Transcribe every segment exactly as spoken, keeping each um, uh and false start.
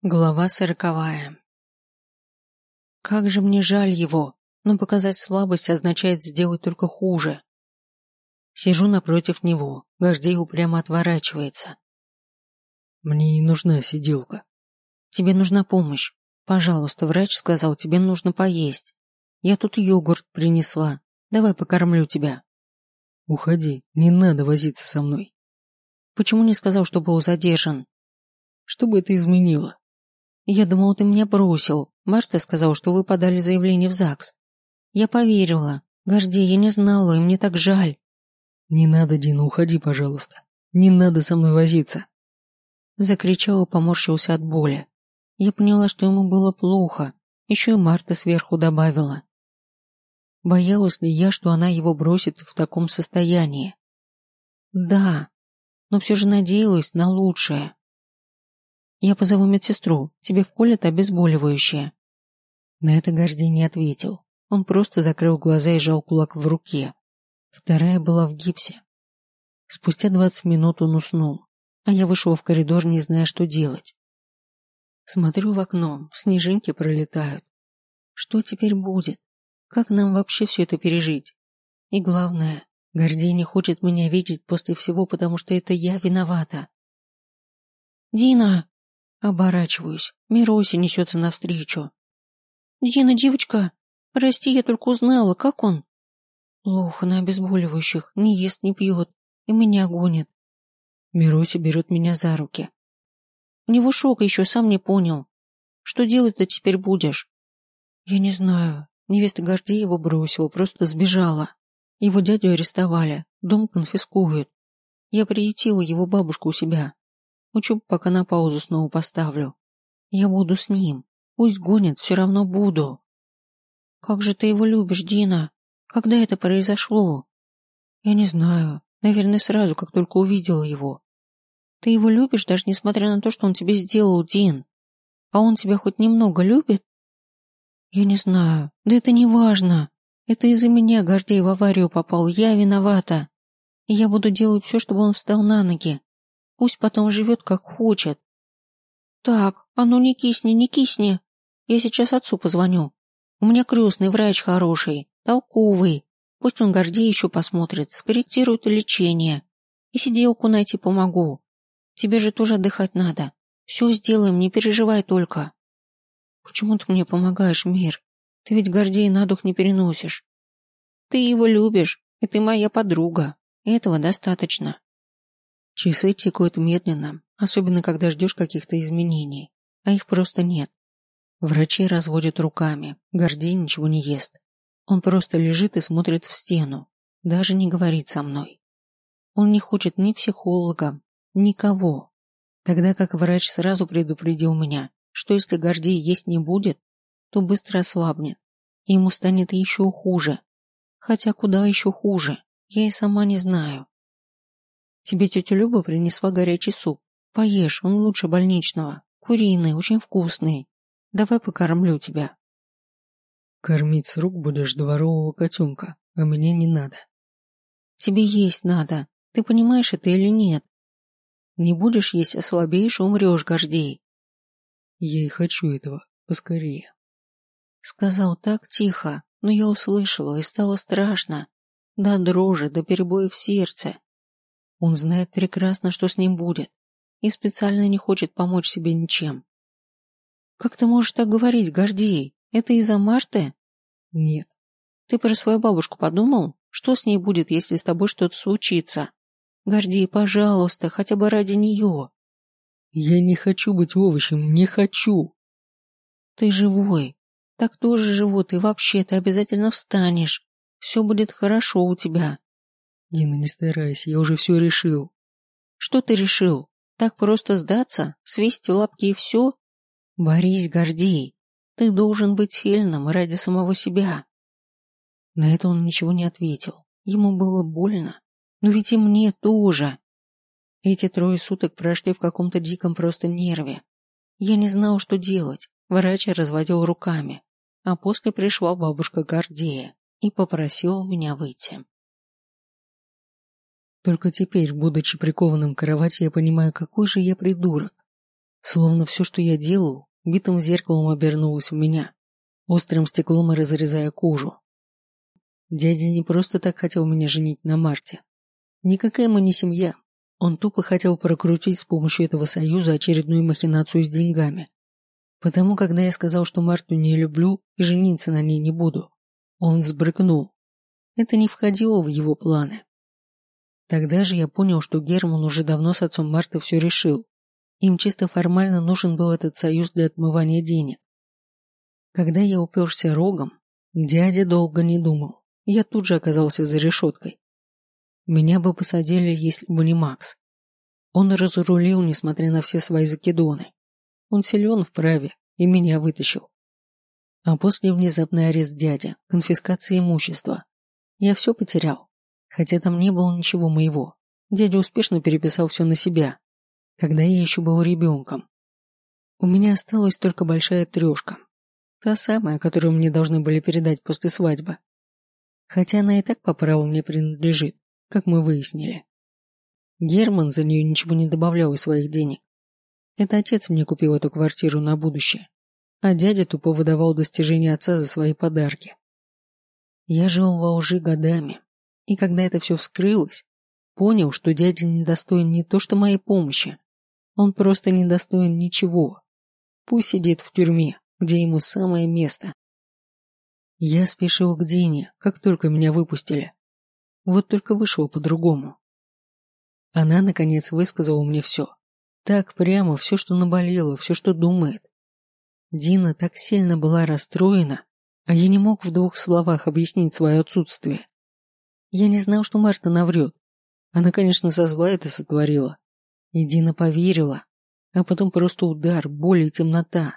Глава сороковая. Как же мне жаль его, но показать слабость означает сделать только хуже. Сижу напротив него, Гордей упрямо отворачивается. Мне не нужна сиделка. Тебе нужна помощь. Пожалуйста, врач сказал, тебе нужно поесть. Я тут йогурт принесла. Давай покормлю тебя. Уходи, не надо возиться со мной. Почему не сказал, что был задержан? Что бы это изменило? Я думал, ты меня бросил. Марта сказала, что вы подали заявление в ЗАГС. Я поверила. Гордей, я не знала, и мне так жаль. Не надо, Дина, уходи, пожалуйста. Не надо со мной возиться. Закричал и поморщился от боли. Я поняла, что ему было плохо. Еще и Марта сверху добавила. Боялась ли я, что она его бросит в таком состоянии? Да, но все же надеялась на лучшее. Я позову медсестру, тебе вколят обезболивающее. На это Гордей не ответил. Он просто закрыл глаза и сжал кулак в руке. Вторая была в гипсе. Спустя двадцать минут он уснул, а я вышел в коридор, не зная, что делать. Смотрю в окно, снежинки пролетают. Что теперь будет? Как нам вообще все это пережить? И главное, Гордей не хочет меня видеть после всего, потому что это я виновата. Дина! Оборачиваюсь, Мирося несется навстречу. Дина, девочка, прости, я только узнала, как он? Плохо на обезболивающих, не ест, не пьет, и меня гонит. Мирося берет меня за руки. У него шок еще, сам не понял. Что делать-то теперь будешь? Я не знаю. Невеста Гордея его бросила, просто сбежала. Его дядю арестовали, дом конфискуют. Я приютила его бабушку у себя. Учебу пока на паузу снова поставлю. Я буду с ним. Пусть гонит, все равно буду. Как же ты его любишь, Дина? Когда это произошло? Я не знаю. Наверное, сразу, как только увидела его. Ты его любишь, даже несмотря на то, что он тебе сделал, Дин. А он тебя хоть немного любит? Я не знаю. Да это не важно. Это из-за меня Гордей в аварию попал. Я виновата. И я буду делать все, чтобы он встал на ноги. Пусть потом живет, как хочет. Так, а ну не кисни, не кисни. Я сейчас отцу позвоню. У меня крестный врач хороший, толковый. Пусть он Гордей еще посмотрит, скорректирует лечение. И сиделку найти помогу. Тебе же тоже отдыхать надо. Все сделаем, не переживай только. Почему ты мне помогаешь, Мир? Ты ведь Гордея на дух не переносишь. Ты его любишь, и ты моя подруга. Этого достаточно. Часы текут медленно, особенно когда ждешь каких-то изменений, а их просто нет. Врачи разводят руками, Гордей ничего не ест. Он просто лежит и смотрит в стену, даже не говорит со мной. Он не хочет ни психолога, никого. Тогда как врач сразу предупредил меня, что если Гордей есть не будет, то быстро ослабнет, и ему станет еще хуже. Хотя куда еще хуже, я и сама не знаю. Тебе тетя Люба принесла горячий суп. Поешь, он лучше больничного. Куриный, очень вкусный. Давай покормлю тебя. Кормить с рук будешь дворового котенка, а мне не надо. Тебе есть надо. Ты понимаешь это или нет? Не будешь есть, ослабеешь и умрешь, Гордей. Я и хочу этого, поскорее. Сказал так тихо, но я услышала и стало страшно. До дрожи, до перебоя в сердце. Он знает прекрасно, что с ним будет, и специально не хочет помочь себе ничем. Как ты можешь так говорить, Гордей? Это из-за Марты? Нет. Ты про свою бабушку подумал? Что с ней будет, если с тобой что-то случится? Гордей, пожалуйста, хотя бы ради нее. Я не хочу быть овощем, не хочу. Ты живой. Так тоже живут, и вообще ты обязательно встанешь. Все будет хорошо у тебя. Дина, не старайся, я уже все решил. Что ты решил? Так просто сдаться? Свесить лапки и все? Борись, Гордей. Ты должен быть сильным ради самого себя. На это он ничего не ответил. Ему было больно. Но ведь и мне тоже. Эти трое суток прошли в каком-то диком просто нерве. Я не знал, что делать. Врач разводил руками. А после пришла бабушка Гордея и попросила меня выйти. Только теперь, будучи прикованным к кровати, я понимаю, какой же я придурок. Словно все, что я делал, битым зеркалом обернулось в меня, острым стеклом и разрезая кожу. Дядя не просто так хотел меня женить на Марте. Никакая мы не семья. Он тупо хотел прокрутить с помощью этого союза очередную махинацию с деньгами. Потому, когда я сказал, что Марту не люблю и жениться на ней не буду, он взбрыкнул. Это не входило в его планы. Тогда же я понял, что Герман уже давно с отцом Марты все решил. Им чисто формально нужен был этот союз для отмывания денег. Когда я уперся рогом, дядя долго не думал. Я тут же оказался за решеткой. Меня бы посадили, если бы не Макс. Он разрулил, несмотря на все свои закидоны. Он силен в праве и меня вытащил. А после внезапный арест дяди, конфискация имущества. Я все потерял, хотя там не было ничего моего. Дядя успешно переписал все на себя, когда я еще был ребенком. У меня осталась только большая трешка. Та самая, которую мне должны были передать после свадьбы. Хотя она и так по праву мне принадлежит, как мы выяснили. Герман за нее ничего не добавлял из своих денег. Это отец мне купил эту квартиру на будущее, а дядя тупо выдавал достижения отца за свои подарки. Я жил во лжи годами, и когда это все вскрылось, понял, что дядя недостоин не то что моей помощи, он просто недостоин ничего. Пусть сидит в тюрьме, где ему самое место. Я спешил к Дине, как только меня выпустили. Вот только вышло по-другому. Она, наконец, высказала мне все. Так прямо, все, что наболело, все, что думает. Дина так сильно была расстроена, а я не мог в двух словах объяснить свое отсутствие. Я не знал, что Марта наврет. Она, конечно, со зла это сотворила. И Дина поверила, а потом просто удар, боль и темнота.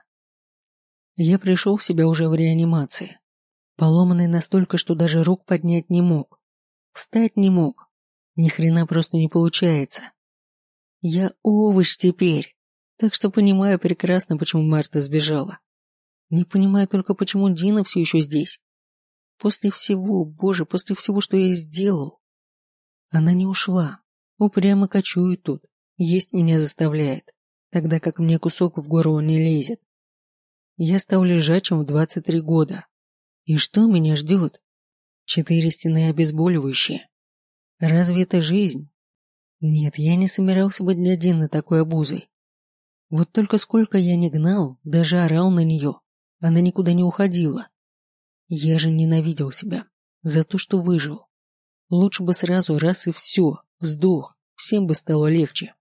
Я пришел в себя уже в реанимации, поломанный настолько, что даже рук поднять не мог. Встать не мог. Ни хрена просто не получается. Я овощ теперь, так что понимаю прекрасно, почему Марта сбежала. Не понимаю только, почему Дина все еще здесь. После всего, боже, после всего, что я сделал. Она не ушла, упрямо кочует тут, есть меня заставляет, тогда как мне кусок в горло не лезет. Я стал лежачим в двадцать три года. И что меня ждет? Четыре стены обезболивающие. Разве это жизнь? Нет, я не собирался быть для Дины такой обузой. Вот только сколько я не гнал, даже орал на нее, она никуда не уходила. Я же ненавидел себя за то, что выжил. Лучше бы сразу раз и все, сдох, всем бы стало легче.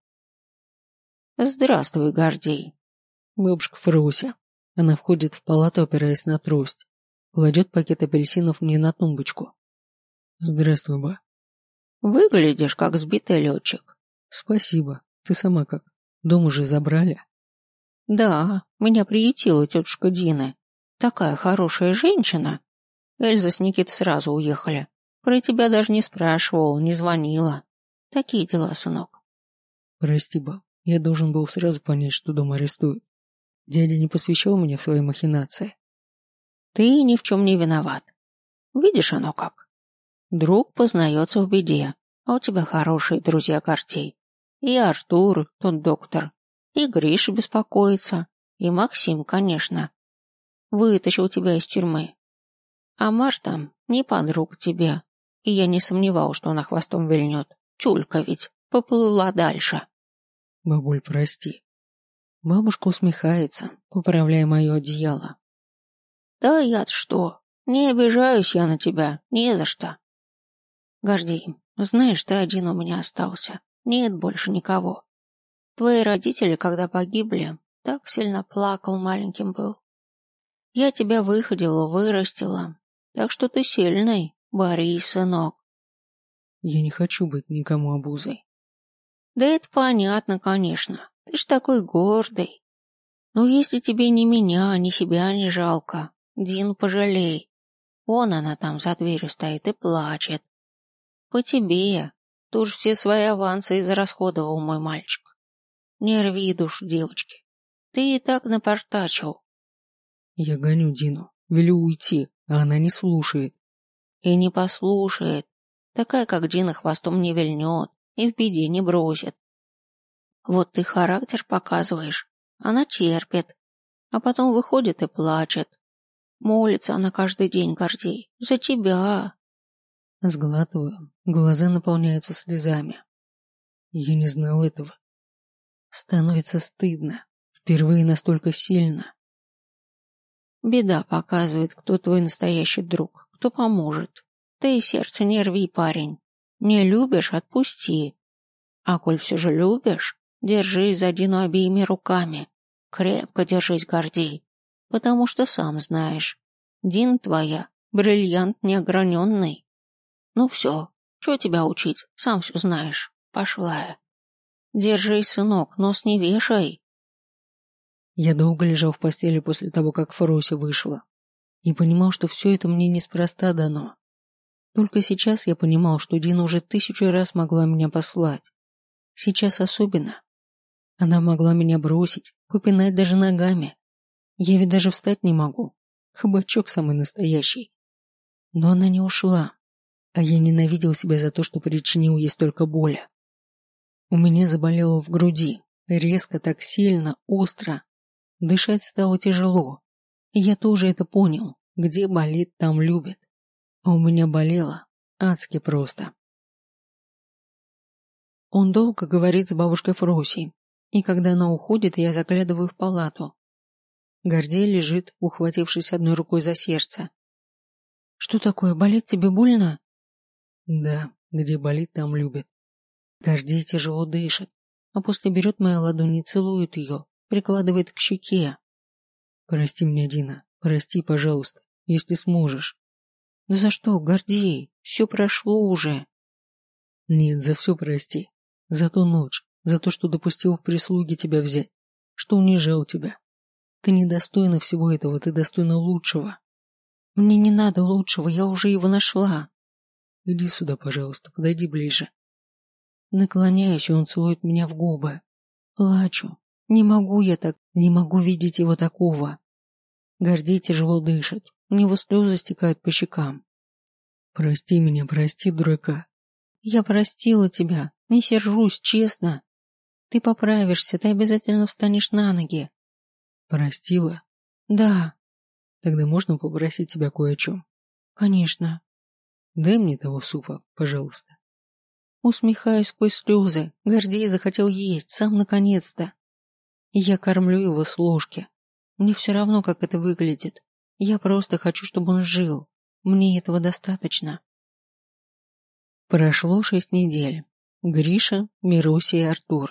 Здравствуй, Гордей. Бабушка Фруся. Она входит в палату, опираясь на трость. Кладет пакет апельсинов мне на тумбочку. Здравствуй, ба. Выглядишь, как сбитый летчик. Спасибо. Ты сама как? Дом уже забрали? Да, меня приютила тетушка Дина. Такая хорошая женщина. Эльза с Никитой сразу уехали. Про тебя даже не спрашивала, не звонила. Такие дела, сынок. Прости, ба. Я должен был сразу понять, что дом арестуют. Дядя не посвящал меня в свои махинации. Ты ни в чем не виноват. Видишь оно как? Друг познается в беде, а у тебя хорошие друзья, Гордей. И Артур, тот доктор, и Гриша беспокоится, и Максим, конечно. Вытащил тебя из тюрьмы. А Марта не подруга тебе, и я не сомневал, что она хвостом вильнет. Тюлька ведь поплыла дальше. Бабуль, прости. Бабушка усмехается, поправляя мое одеяло. Да я-то что? Не обижаюсь я на тебя, не за что. Гордей, знаешь, ты один у меня остался. Нет больше никого. Твои родители, когда погибли, так сильно плакал, маленьким был. Я тебя выходила, вырастила, так что ты сильный, борись, сынок. Я не хочу быть никому обузой. Да это понятно, конечно. Ты ж такой гордый. Но если тебе ни меня, ни себя не жалко, Дину пожалей. Вон она там за дверью стоит и плачет. По тебе. Ты уж все свои авансы израсходовал, мой мальчик. Не рви душу девочки. Ты и так напортачил. Я гоню Дину, велю уйти, а она не слушает. И не послушает. Такая, как Дина, хвостом не вильнет и в беде не бросит. Вот ты характер показываешь, Она терпит, а потом выходит и плачет. Молится она каждый день, Гордей, за тебя. Сглатываю, глаза наполняются слезами. Я не знал этого. Становится стыдно. Впервые настолько сильно. Беда показывает, кто твой настоящий друг, кто поможет. Ты сердце не рви, парень. Не любишь — отпусти. А коль все же любишь, держись за Дину обеими руками. Крепко держись, Гордей, потому что сам знаешь, Дин твоя бриллиант неограненный. Ну все, что тебя учить, сам все знаешь. Пошла я. Держись, сынок, нос не вешай. Я долго лежал в постели после того, как Фрося вышла, и понимал, что все это мне неспроста дано. Только сейчас я понимал, что Дина уже тысячу раз могла меня послать. Сейчас особенно. Она могла меня бросить, попинать даже ногами. Я ведь даже встать не могу. Кабачок самый настоящий. Но она не ушла, а я ненавидел себя за то, что причинил ей столько боли. У меня заболело в груди, резко, так сильно, остро. Дышать стало тяжело, и я тоже это понял. Где болит, там любит. А у меня болело адски просто. Он долго говорит с бабушкой Фросей, и когда она уходит, я заглядываю в палату. Гордей лежит, ухватившись одной рукой за сердце. Что такое, болит тебе больно? Да, где болит, там любит. Гордей тяжело дышит, а после берет мою ладонь и целует ее, прикладывает к щеке. Прости меня, Дина, прости, пожалуйста, если сможешь. Да за что, Гордей? Все прошло уже. Нет, за все прости. За ту ночь, за то, что допустил в прислуги тебя взять, что унижал тебя. Ты недостойна всего этого, ты достойна лучшего. Мне не надо лучшего, я уже его нашла. Иди сюда, пожалуйста, подойди ближе. Наклоняюсь, и он целует меня в губы. Плачу. Не могу я так, не могу видеть его такого. Гордей тяжело дышит, у него слезы стекают по щекам. Прости меня, прости, дурака. Я простила тебя, не сержусь, честно. Ты поправишься, ты обязательно встанешь на ноги. Простила? Да. Тогда можно попросить тебя кое о чем? Конечно. Дай мне того супа, пожалуйста. Усмехаюсь сквозь слезы. Гордей захотел есть, сам наконец-то. И я кормлю его с ложки. Мне все равно, как это выглядит. Я просто хочу, чтобы он жил. Мне этого достаточно. Прошло шесть недель. Гриша, Мируся и Артур.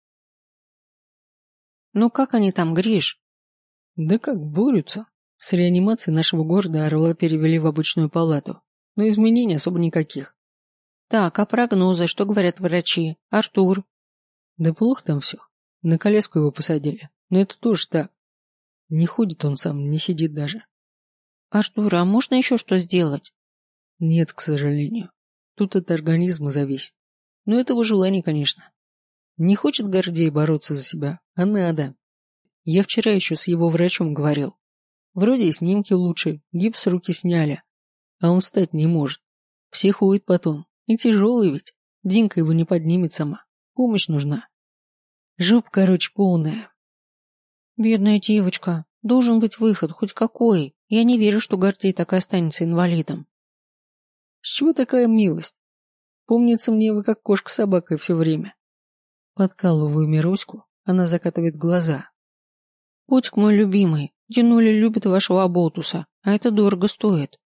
Ну как они там, Гриш? Да как борются. С реанимацией нашего города Орла перевели в обычную палату. Но изменений особо никаких. Так, а прогнозы, что говорят врачи? Артур? Да плохо там все. На коляску его посадили. Но это тоже так. Не ходит он сам, не сидит даже. Артур, а можно еще что сделать? Нет, к сожалению. Тут от организма зависит. Но это его желание, конечно. Не хочет Гордей бороться за себя, а надо. Я вчера еще с его врачом говорил. Вроде и снимки лучше, гипс руки сняли. А он встать не может. Психует потом. И тяжелый ведь. Динка его не поднимет сама. Помощь нужна. Жопа, короче, полная. Бедная девочка. Должен быть выход, хоть какой. Я не верю, что Гордей так и останется инвалидом. С чего такая милость? Помнится мне, вы как кошка с собакой все время. Подкалываю Мироську, она закатывает глаза. Котик мой любимый, Динуля любит вашего оболтуса, а это дорого стоит.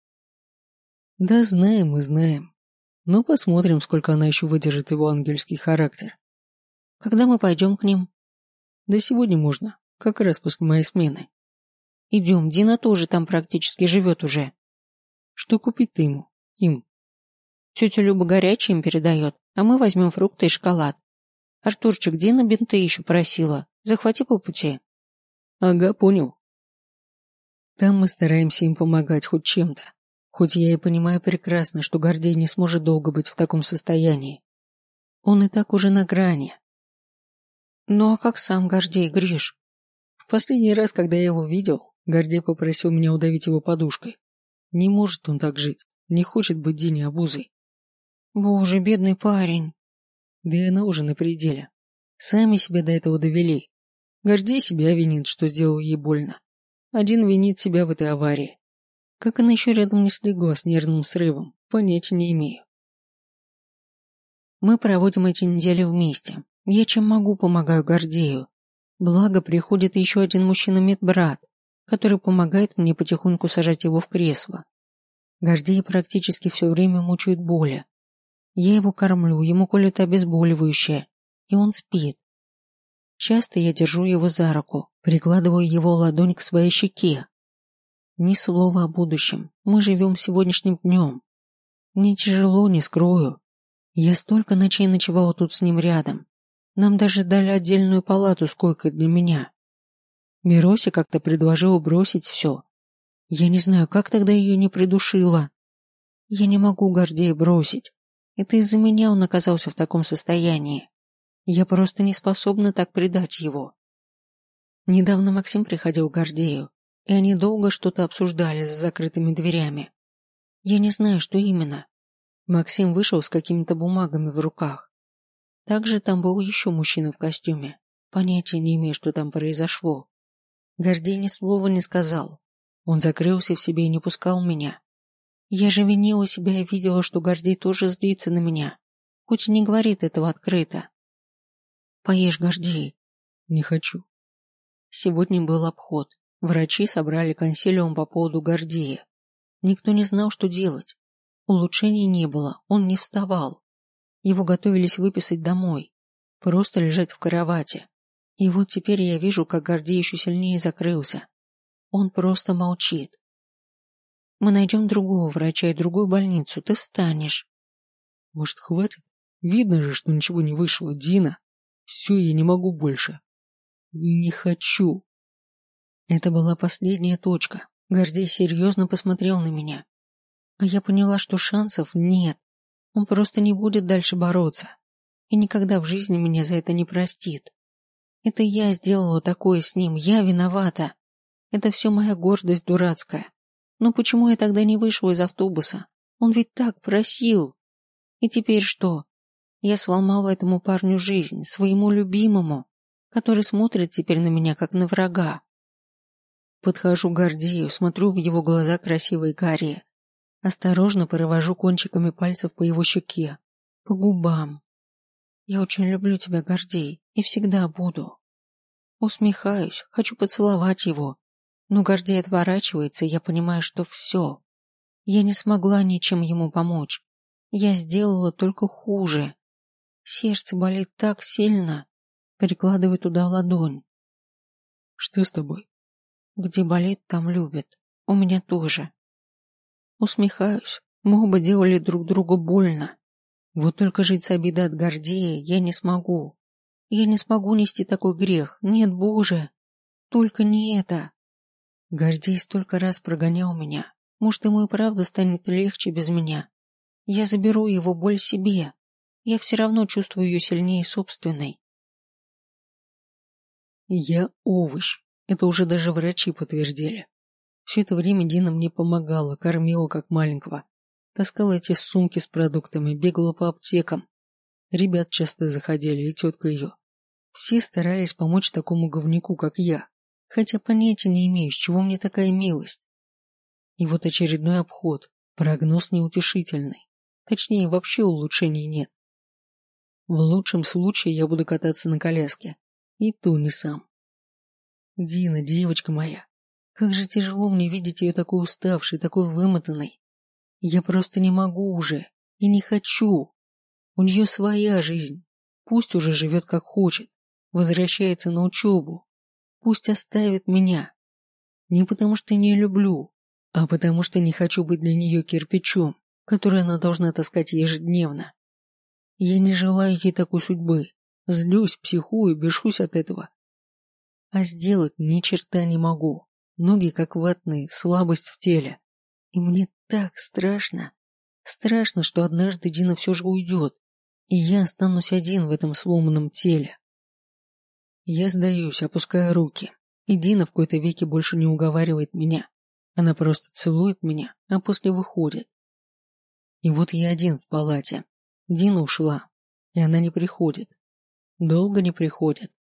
Да знаем мы, знаем. Но посмотрим, сколько она еще выдержит его ангельский характер. Когда мы пойдем к ним? Да сегодня можно, как раз после моей смены. Идем, Дина тоже там практически живет уже. Что купить ты ему? Им? Тетя Люба горячее им передает, а мы возьмем фрукты и шоколад. Артурчик, Дина бинты еще просила. Захвати по пути. Ага, понял. Там мы стараемся им помогать хоть чем-то. Хоть я и понимаю прекрасно, что Гордей не сможет долго быть в таком состоянии. Он и так уже на грани. Ну а как сам Гордей, Гриш? В последний раз, когда я его видел, Гордей попросил меня удавить его подушкой. Не может он так жить, не хочет быть Дине обузой. Боже, бедный парень. Да и она уже на пределе. Сами себя до этого довели. Гордей себя винит, что сделал ей больно. Один винит себя в этой аварии. Как она еще рядом не слегла с нервным срывом, понятия не имею. Мы проводим эти недели вместе. Я чем могу, помогаю Гордею. Благо, приходит еще один мужчина-медбрат, который помогает мне потихоньку сажать его в кресло. Гордея практически все время мучают боли. Я его кормлю, ему колют обезболивающее, и он спит. Часто я держу его за руку, прикладываю его ладонь к своей щеке. Ни слова о будущем, мы живем сегодняшним днем. Мне тяжело, не скрою. Я столько ночей ночевала тут с ним рядом. Нам даже дали отдельную палату с койкой для меня. Мирося как-то предложила бросить все. Я не знаю, как тогда ее не придушила. Я не могу Гордея бросить. Это из-за меня он оказался в таком состоянии. Я просто не способна так предать его. Недавно Максим приходил к Гордею, и они долго что-то обсуждали за закрытыми дверями. Я не знаю, что именно. Максим вышел с какими-то бумагами в руках. Также там был еще мужчина в костюме. Понятия не имею, что там произошло. Гордей ни слова не сказал. Он закрылся в себе и не пускал меня. Я же винила себя и видела, что Гордей тоже злится на меня, хоть и не говорит этого открыто. Поешь, Гордей. Не хочу. Сегодня был обход. Врачи собрали консилиум по поводу Гордея. Никто не знал, что делать. Улучшений не было, он не вставал. Его готовились выписать домой, просто лежать в кровати. И вот теперь я вижу, как Гордей еще сильнее закрылся. Он просто молчит. Мы найдем другого врача и другую больницу, ты встанешь. Может, хватит? Видно же, что ничего не вышло, Дина. Все, я не могу больше. И не хочу. Это была последняя точка. Гордей серьезно посмотрел на меня. А я поняла, что шансов нет. Он просто не будет дальше бороться. И никогда в жизни меня за это не простит. Это я сделала такое с ним, я виновата. Это все моя гордость дурацкая. Но почему я тогда не вышла из автобуса? Он ведь так просил. И теперь что? Я сломала этому парню жизнь, своему любимому, который смотрит теперь на меня, как на врага. Подхожу к Гордею, смотрю в его глаза красивые карие. Осторожно провожу кончиками пальцев по его щеке, по губам. Я очень люблю тебя, Гордей, и всегда буду. Усмехаюсь, хочу поцеловать его. Но Гордей отворачивается, и я понимаю, что все. Я не смогла ничем ему помочь. Я сделала только хуже. Сердце болит так сильно. Перекладываю туда ладонь. Что с тобой? Где болит, там любят. У меня тоже. Усмехаюсь. Мы оба делали друг другу больно. Вот только жить с обидой от Гордея я не смогу. Я не смогу нести такой грех. Нет, Боже. Только не это. Гордей столько раз прогонял меня. Может, ему и правда станет легче без меня. Я заберу его боль себе. Я все равно чувствую ее сильнее собственной. Я овощ. Это уже даже врачи подтвердили. Все это время Дина мне помогала, кормила как маленького. Таскала эти сумки с продуктами, бегала по аптекам. Ребят часто заходили, и тетка ее. Все старались помочь такому говнюку, как я. Хотя понятия не имею, с чего мне такая милость. И вот очередной обход, прогноз неутешительный. Точнее, вообще улучшений нет. В лучшем случае я буду кататься на коляске. И то не сам. Дина, девочка моя, как же тяжело мне видеть ее такой уставшей, такой вымотанной. Я просто не могу уже и не хочу. У нее своя жизнь. Пусть уже живет как хочет. Возвращается на учебу. Пусть оставит меня. Не потому что не люблю, а потому что не хочу быть для нее кирпичом, который она должна таскать ежедневно. Я не желаю ей такой судьбы. Злюсь, психую, бешусь от этого. А сделать ни черта не могу. Ноги как ватные, слабость в теле. И мне так страшно. Страшно, что однажды Дина все же уйдет, и я останусь один в этом сломанном теле. Я сдаюсь, опуская руки, и Дина в кои-то веки больше не уговаривает меня. Она просто целует меня, а после выходит. И вот я один в палате. Дина ушла, и она не приходит. Долго не приходит.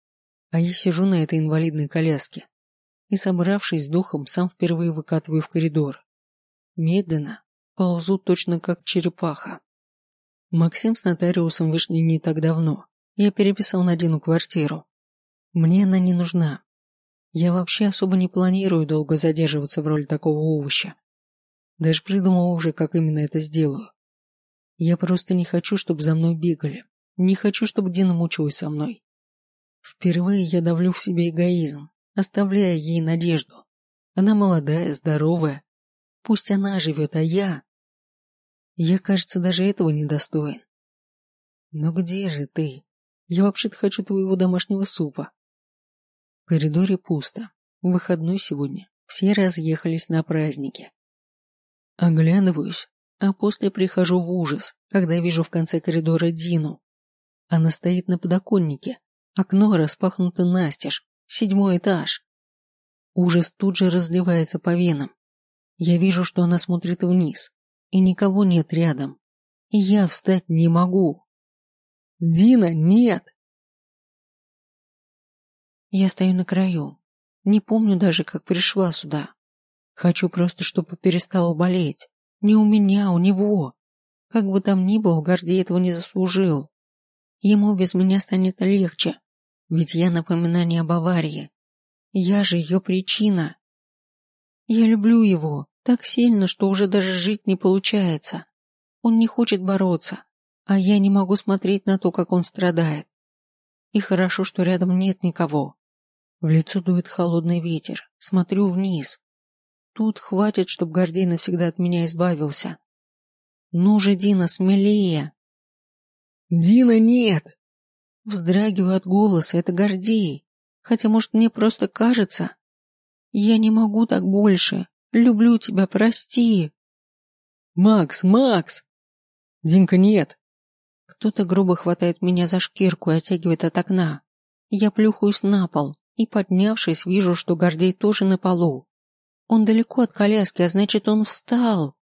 А я сижу на этой инвалидной коляске и, собравшись с духом, сам впервые выкатываю в коридор. Медленно ползу точно как черепаха. Максим с нотариусом вышли не так давно. Я переписал на Дину квартиру. Мне она не нужна. Я вообще особо не планирую долго задерживаться в роли такого овоща. Даже придумал уже, как именно это сделаю. Я просто не хочу, чтобы за мной бегали. Не хочу, чтобы Дина мучилась со мной. Впервые я давлю в себе эгоизм, оставляя ей надежду. Она молодая, здоровая. Пусть она живет, а я... Я, кажется, даже этого недостоин. Но где же ты? Я вообще-то хочу твоего домашнего супа. В коридоре пусто. Выходной сегодня. Все разъехались на праздники. Оглядываюсь, а после прихожу в ужас, когда вижу в конце коридора Дину. Она стоит на подоконнике. Окно распахнуто настежь. Седьмой этаж. Ужас тут же разливается по венам. Я вижу, что она смотрит вниз, и никого нет рядом. И я встать не могу. Дина, нет! Я стою на краю. Не помню даже, как пришла сюда. Хочу просто, чтобы перестало болеть. Не у меня, у него. Как бы там ни было, Гордей этого не заслужил. Ему без меня станет легче, ведь я напоминание об аварии. Я же ее причина. Я люблю его так сильно, что уже даже жить не получается. Он не хочет бороться, а я не могу смотреть на то, как он страдает. И хорошо, что рядом нет никого. В лицо дует холодный ветер. Смотрю вниз. Тут хватит, чтобы Гордей навсегда от меня избавился. Ну же, Дина, смелее. Дина, нет! Вздрагиваю от голоса, это Гордей. Хотя, может, мне просто кажется. Я не могу так больше. Люблю тебя, прости. Макс, Макс! Динка, нет! Кто-то грубо хватает меня за шкирку и оттягивает от окна. Я плюхаюсь на пол и, поднявшись, вижу, что Гордей тоже на полу. Он далеко от коляски, а значит, он встал.